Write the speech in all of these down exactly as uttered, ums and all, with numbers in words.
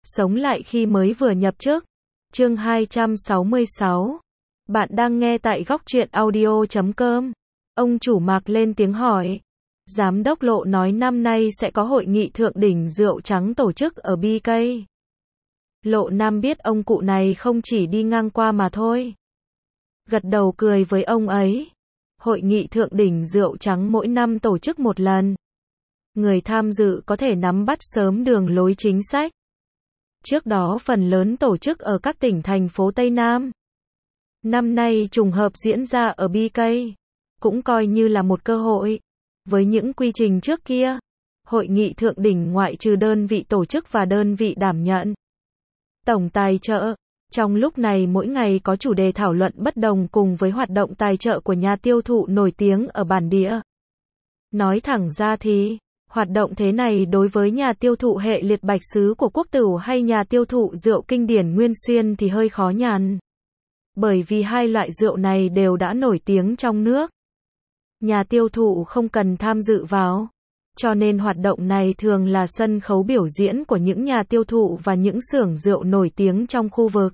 Sống lại khi mới vừa nhập chức. Chương hai trăm sáu mươi sáu. Bạn đang nghe tại góc truyện audio chấm com. Ông chủ Mạc lên tiếng hỏi. Giám đốc Lộ nói năm nay sẽ có hội nghị thượng đỉnh rượu trắng tổ chức ở bê ca. Lộ Nam biết ông cụ này không chỉ đi ngang qua mà thôi. Gật đầu cười với ông ấy. Hội nghị thượng đỉnh rượu trắng mỗi năm tổ chức một lần. Người tham dự có thể nắm bắt sớm đường lối chính sách. Trước đó phần lớn tổ chức ở các tỉnh thành phố Tây Nam. Năm nay trùng hợp diễn ra ở bê ca, cũng coi như là một cơ hội. Với những quy trình trước kia, hội nghị thượng đỉnh ngoại trừ đơn vị tổ chức và đơn vị đảm nhận tổng tài trợ, trong lúc này mỗi ngày có chủ đề thảo luận bất đồng cùng với hoạt động tài trợ của nhà tiêu thụ nổi tiếng ở bản địa. Nói thẳng ra thì, hoạt động thế này đối với nhà tiêu thụ hệ liệt bạch sứ của Quốc Tửu hay nhà tiêu thụ rượu kinh điển Nguyên Xuyên thì hơi khó nhằn. Bởi vì hai loại rượu này đều đã nổi tiếng trong nước. Nhà tiêu thụ không cần tham dự vào. Cho nên hoạt động này thường là sân khấu biểu diễn của những nhà tiêu thụ và những xưởng rượu nổi tiếng trong khu vực.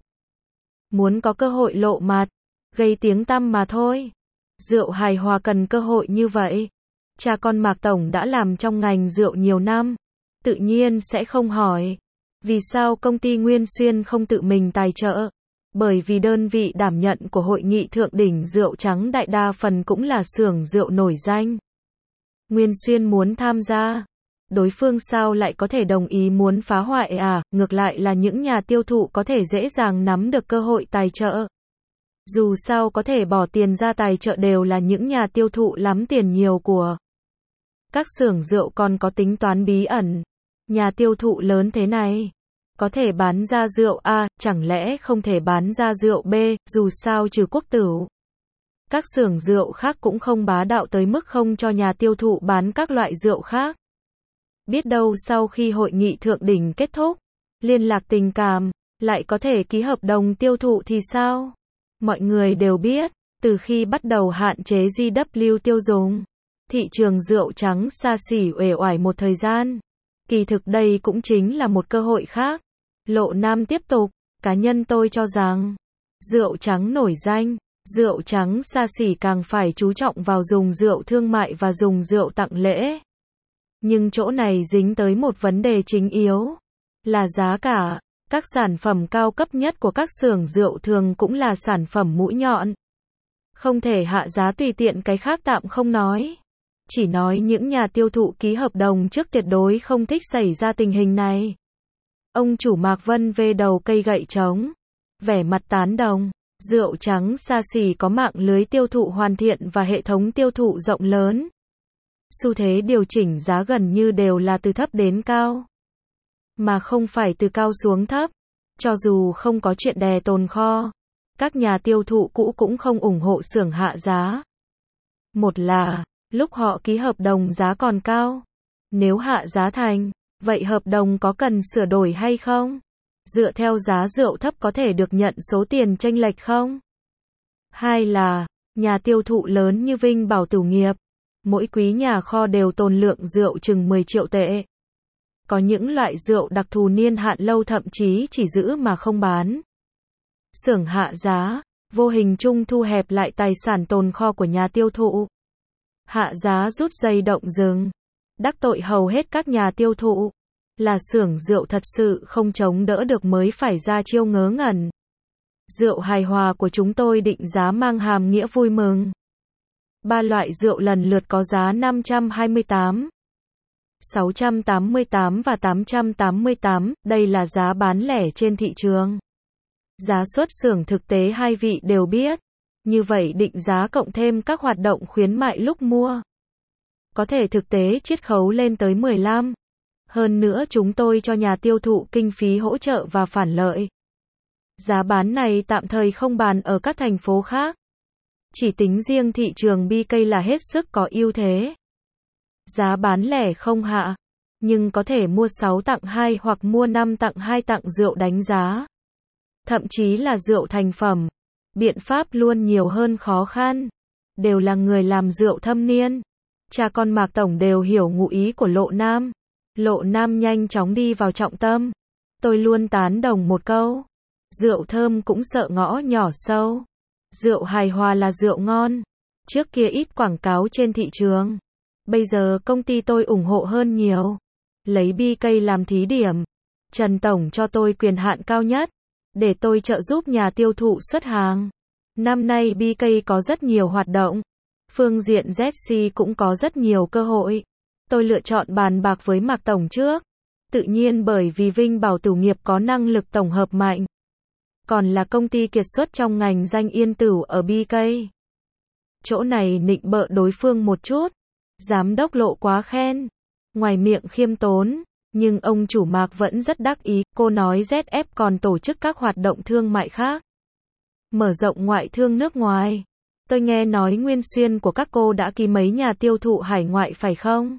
Muốn có cơ hội lộ mặt, gây tiếng tăm mà thôi. Rượu hài hòa cần cơ hội như vậy. Cha con Mạc Tổng đã làm trong ngành rượu nhiều năm. Tự nhiên sẽ không hỏi. Vì sao công ty Nguyên Xuyên không tự mình tài trợ? Bởi vì đơn vị đảm nhận của hội nghị thượng đỉnh rượu trắng đại đa phần cũng là xưởng rượu nổi danh. Nguyên Xuyên muốn tham gia. Đối phương sao lại có thể đồng ý muốn phá hoại à? Ngược lại là những nhà tiêu thụ có thể dễ dàng nắm được cơ hội tài trợ. Dù sao có thể bỏ tiền ra tài trợ đều là những nhà tiêu thụ lắm tiền nhiều của. Các xưởng rượu còn có tính toán bí ẩn. Nhà tiêu thụ lớn thế này, có thể bán ra rượu A, chẳng lẽ không thể bán ra rượu B, dù sao trừ Quốc Tửu. Các xưởng rượu khác cũng không bá đạo tới mức không cho nhà tiêu thụ bán các loại rượu khác. Biết đâu sau khi hội nghị thượng đỉnh kết thúc, liên lạc tình cảm, lại có thể ký hợp đồng tiêu thụ thì sao? Mọi người đều biết, từ khi bắt đầu hạn chế giê vê tiêu dùng, thị trường rượu trắng xa xỉ uể oải một thời gian. Kỳ thực đây cũng chính là một cơ hội khác. Lộ Nam tiếp tục, cá nhân tôi cho rằng, rượu trắng nổi danh, rượu trắng xa xỉ càng phải chú trọng vào dùng rượu thương mại và dùng rượu tặng lễ. Nhưng chỗ này dính tới một vấn đề chính yếu, là giá cả. Các sản phẩm cao cấp nhất của các xưởng rượu thường cũng là sản phẩm mũi nhọn. Không thể hạ giá tùy tiện, cái khác tạm không nói. Chỉ nói những nhà tiêu thụ ký hợp đồng trước tuyệt đối không thích xảy ra tình hình này. Ông chủ Mạc Vân vê đầu cây gậy trống, vẻ mặt tán đồng. Rượu trắng xa xỉ có mạng lưới tiêu thụ hoàn thiện và hệ thống tiêu thụ rộng lớn. Xu thế điều chỉnh giá gần như đều là từ thấp đến cao, mà không phải từ cao xuống thấp. Cho dù không có chuyện đè tồn kho, các nhà tiêu thụ cũ cũng không ủng hộ xưởng hạ giá. Một là, lúc họ ký hợp đồng giá còn cao. Nếu hạ giá thành, vậy hợp đồng có cần sửa đổi hay không? Dựa theo giá rượu thấp có thể được nhận số tiền chênh lệch không? Hai là, nhà tiêu thụ lớn như Vinh Bảo Tửu Nghiệp, mỗi quý nhà kho đều tồn lượng rượu chừng mười triệu tệ. Có những loại rượu đặc thù niên hạn lâu thậm chí chỉ giữ mà không bán. Xưởng hạ giá, vô hình chung thu hẹp lại tài sản tồn kho của nhà tiêu thụ. Hạ giá rút dây động rừng, đắc tội hầu hết các nhà tiêu thụ. Là xưởng rượu thật sự không chống đỡ được mới phải ra chiêu ngớ ngẩn. Rượu hài hòa của chúng tôi định giá mang hàm nghĩa vui mừng. Ba loại rượu lần lượt có giá năm trăm hai mươi tám, sáu trăm tám mươi tám và tám trăm tám mươi tám, đây là giá bán lẻ trên thị trường. Giá xuất xưởng thực tế hai vị đều biết. Như vậy định giá cộng thêm các hoạt động khuyến mại lúc mua, có thể thực tế chiết khấu lên tới mười lăm. Hơn nữa chúng tôi cho nhà tiêu thụ kinh phí hỗ trợ và phản lợi. Giá bán này tạm thời không bàn ở các thành phố khác. Chỉ tính riêng thị trường bê ca là hết sức có ưu thế. Giá bán lẻ không hạ, nhưng có thể mua sáu tặng hai hoặc mua năm tặng hai tặng rượu đánh giá. Thậm chí là rượu thành phẩm. Biện pháp luôn nhiều hơn khó khăn. Đều là người làm rượu thâm niên. Cha con Mạc Tổng đều hiểu ngụ ý của Lộ Nam. Lộ Nam nhanh chóng đi vào trọng tâm. Tôi luôn tán đồng một câu. Rượu thơm cũng sợ ngõ nhỏ sâu. Rượu hài hòa là rượu ngon. Trước kia ít quảng cáo trên thị trường. Bây giờ công ty tôi ủng hộ hơn nhiều. Lấy bê ca làm thí điểm. Trần Tổng cho tôi quyền hạn cao nhất. Để tôi trợ giúp nhà tiêu thụ xuất hàng. Năm nay bê ca có rất nhiều hoạt động. Phương diện Z C cũng có rất nhiều cơ hội. Tôi lựa chọn bàn bạc với Mạc Tổng trước. Tự nhiên bởi vì Vinh Bảo Tửu Nghiệp có năng lực tổng hợp mạnh. Còn là công ty kiệt xuất trong ngành danh yên tửu ở bê ca. Chỗ này nịnh bợ đối phương một chút. Giám đốc Lộ quá khen. Ngoài miệng khiêm tốn, nhưng ông chủ Mạc vẫn rất đắc ý. Cô nói Z F còn tổ chức các hoạt động thương mại khác. Mở rộng ngoại thương nước ngoài. Tôi nghe nói Nguyên Xuyên của các cô đã ký mấy nhà tiêu thụ hải ngoại phải không?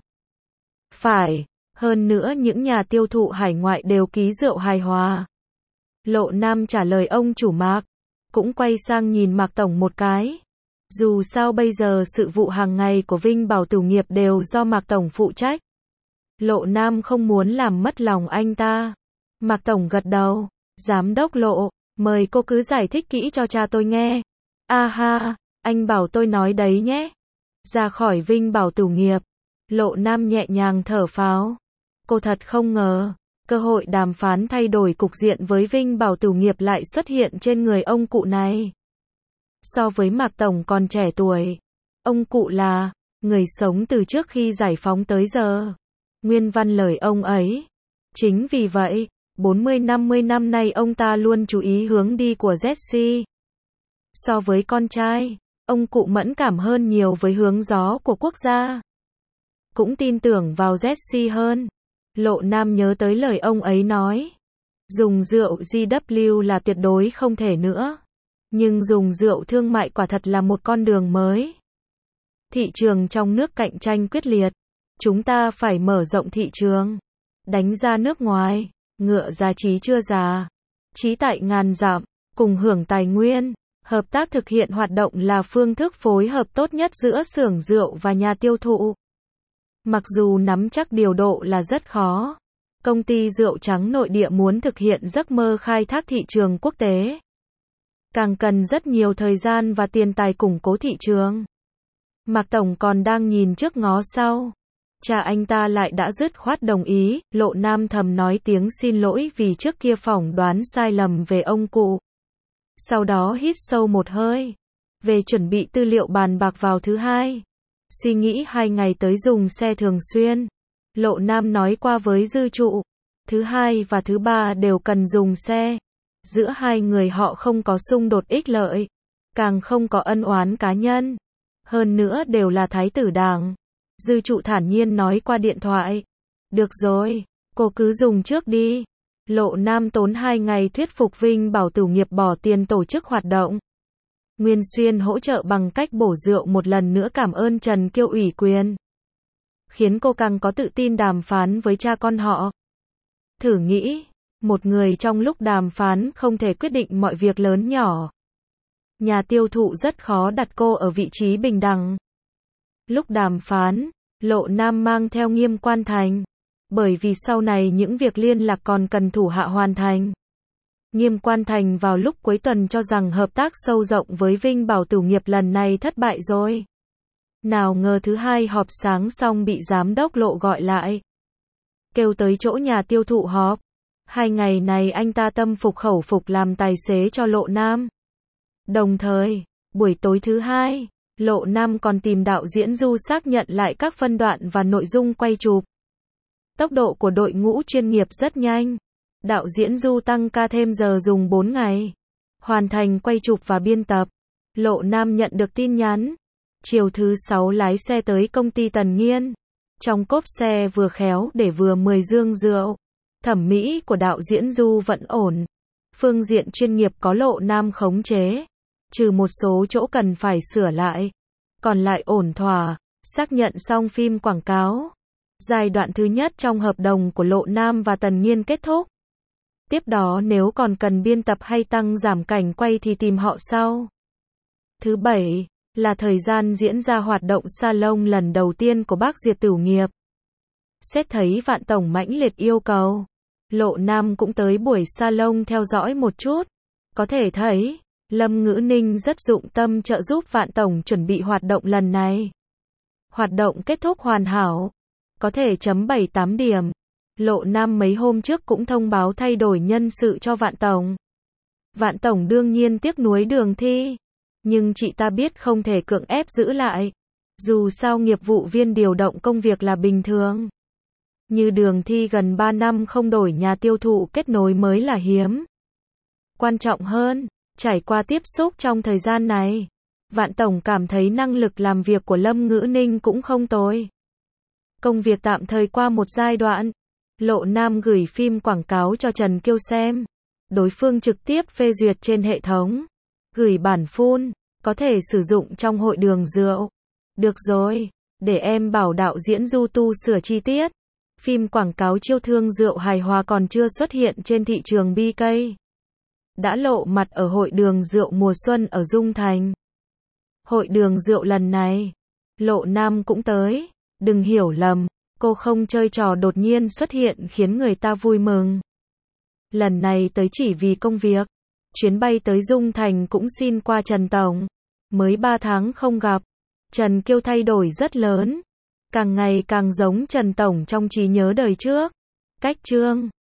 Phải, hơn nữa những nhà tiêu thụ hải ngoại đều ký rượu hài hòa. Lộ Nam trả lời ông chủ Mạc, cũng quay sang nhìn Mạc Tổng một cái. Dù sao bây giờ sự vụ hàng ngày của Vinh Bảo Tửu Nghiệp đều do Mạc Tổng phụ trách. Lộ Nam không muốn làm mất lòng anh ta. Mạc Tổng gật đầu, Giám đốc Lộ, mời cô cứ giải thích kỹ cho cha tôi nghe. A ha, anh bảo tôi nói đấy nhé. Ra khỏi Vinh Bảo Tửu Nghiệp, Lộ Nam nhẹ nhàng thở phào. Cô thật không ngờ, cơ hội đàm phán thay đổi cục diện với Vinh Bảo Tửu Nghiệp lại xuất hiện trên người ông cụ này. So với Mạc Tổng còn trẻ tuổi, ông cụ là người sống từ trước khi giải phóng tới giờ. Nguyên văn lời ông ấy. Chính vì vậy, bốn mươi năm mươi năm nay ông ta luôn chú ý hướng đi của Z C. So với con trai, ông cụ mẫn cảm hơn nhiều với hướng gió của quốc gia. Cũng tin tưởng vào Z C hơn. Lộ Nam nhớ tới lời ông ấy nói. Dùng rượu G W là tuyệt đối không thể nữa. Nhưng dùng rượu thương mại quả thật là một con đường mới. Thị trường trong nước cạnh tranh quyết liệt. Chúng ta phải mở rộng thị trường. Đánh ra nước ngoài. Ngựa già trí chưa già. Trí tại ngàn dặm. Cùng hưởng tài nguyên. Hợp tác thực hiện hoạt động là phương thức phối hợp tốt nhất giữa xưởng rượu và nhà tiêu thụ. Mặc dù nắm chắc điều độ là rất khó. Công ty rượu trắng nội địa muốn thực hiện giấc mơ khai thác thị trường quốc tế. Càng cần rất nhiều thời gian và tiền tài củng cố thị trường. Mạc Tổng còn đang nhìn trước ngó sau. Cha anh ta lại đã dứt khoát đồng ý. Lộ Nam thầm nói tiếng xin lỗi vì trước kia phỏng đoán sai lầm về ông cụ. Sau đó hít sâu một hơi. Về chuẩn bị tư liệu bàn bạc vào thứ hai. Suy nghĩ hai ngày tới dùng xe thường xuyên. Lộ Nam nói qua với dư trụ. Thứ hai và thứ ba đều cần dùng xe. Giữa hai người họ không có xung đột ích lợi. Càng không có ân oán cá nhân. Hơn nữa đều là thái tử đảng. Dư trụ thản nhiên nói qua điện thoại. Được rồi, cô cứ dùng trước đi. Lộ Nam tốn hai ngày thuyết phục Vinh Bảo Tửu Nghiệp bỏ tiền tổ chức hoạt động. Nguyên Xuyên hỗ trợ bằng cách bổ rượu một lần nữa cảm ơn Trần Kiêu ủy quyền. Khiến cô càng có tự tin đàm phán với cha con họ. Thử nghĩ, một người trong lúc đàm phán không thể quyết định mọi việc lớn nhỏ. Nhà tiêu thụ rất khó đặt cô ở vị trí bình đẳng. Lúc đàm phán, Lộ Nam mang theo Nghiêm Quan Thành. Bởi vì sau này những việc liên lạc còn cần thủ hạ hoàn thành. Nghiêm Quan Thành vào lúc cuối tuần cho rằng hợp tác sâu rộng với Vinh Bảo Tửu Nghiệp lần này thất bại rồi. Nào ngờ thứ hai họp sáng xong bị giám đốc Lộ gọi lại. Kêu tới chỗ nhà tiêu thụ họp. Hai ngày này anh ta tâm phục khẩu phục làm tài xế cho Lộ Nam. Đồng thời, buổi tối thứ hai, Lộ Nam còn tìm đạo diễn Du xác nhận lại các phân đoạn và nội dung quay chụp. Tốc độ của đội ngũ chuyên nghiệp rất nhanh. Đạo diễn Du tăng ca thêm giờ dùng bốn ngày. Hoàn thành quay chụp và biên tập. Lộ Nam nhận được tin nhắn. Chiều thứ sáu lái xe tới công ty Tần Nghiên. Trong cốp xe vừa khéo để vừa mười dương rượu. Thẩm mỹ của đạo diễn Du vẫn ổn. Phương diện chuyên nghiệp có Lộ Nam khống chế. Trừ một số chỗ cần phải sửa lại. Còn lại ổn thỏa. Xác nhận xong phim quảng cáo. Giai đoạn thứ nhất trong hợp đồng của Lộ Nam và Tần Nghiên kết thúc. Tiếp đó nếu còn cần biên tập hay tăng giảm cảnh quay thì tìm họ sau. Thứ bảy, là thời gian diễn ra hoạt động salon lần đầu tiên của bác Diệp Tửu Nghiệp. Xét thấy Vạn Tổng mãnh liệt yêu cầu. Lộ Nam cũng tới buổi salon theo dõi một chút. Có thể thấy, Lâm Ngữ Ninh rất dụng tâm trợ giúp Vạn Tổng chuẩn bị hoạt động lần này. Hoạt động kết thúc hoàn hảo. Có thể chấm bảy tám điểm. Lộ Nam mấy hôm trước cũng thông báo thay đổi nhân sự cho Vạn Tổng. Vạn Tổng đương nhiên tiếc nuối Đường Thi. Nhưng chị ta biết không thể cưỡng ép giữ lại. Dù sao nghiệp vụ viên điều động công việc là bình thường. Như Đường Thi gần ba năm không đổi nhà tiêu thụ kết nối mới là hiếm. Quan trọng hơn, trải qua tiếp xúc trong thời gian này, Vạn Tổng cảm thấy năng lực làm việc của Lâm Ngữ Ninh cũng không tồi. Công việc tạm thời qua một giai đoạn. Lộ Nam gửi phim quảng cáo cho Trần Kiêu xem. Đối phương trực tiếp phê duyệt trên hệ thống. Gửi bản full, có thể sử dụng trong hội đường rượu. Được rồi, để em bảo đạo diễn Du Tu sửa chi tiết. Phim quảng cáo chiêu thương rượu hài hòa còn chưa xuất hiện trên thị trường bê ca. Đã lộ mặt ở hội đường rượu mùa xuân ở Dung Thành. Hội đường rượu lần này, Lộ Nam cũng tới. Đừng hiểu lầm, cô không chơi trò đột nhiên xuất hiện khiến người ta vui mừng. Lần này tới chỉ vì công việc. Chuyến bay tới Dung Thành cũng xin qua Trần Tổng. Mới ba tháng không gặp, Trần Kiêu thay đổi rất lớn. Càng ngày càng giống Trần Tổng trong trí nhớ đời trước. Cách Trương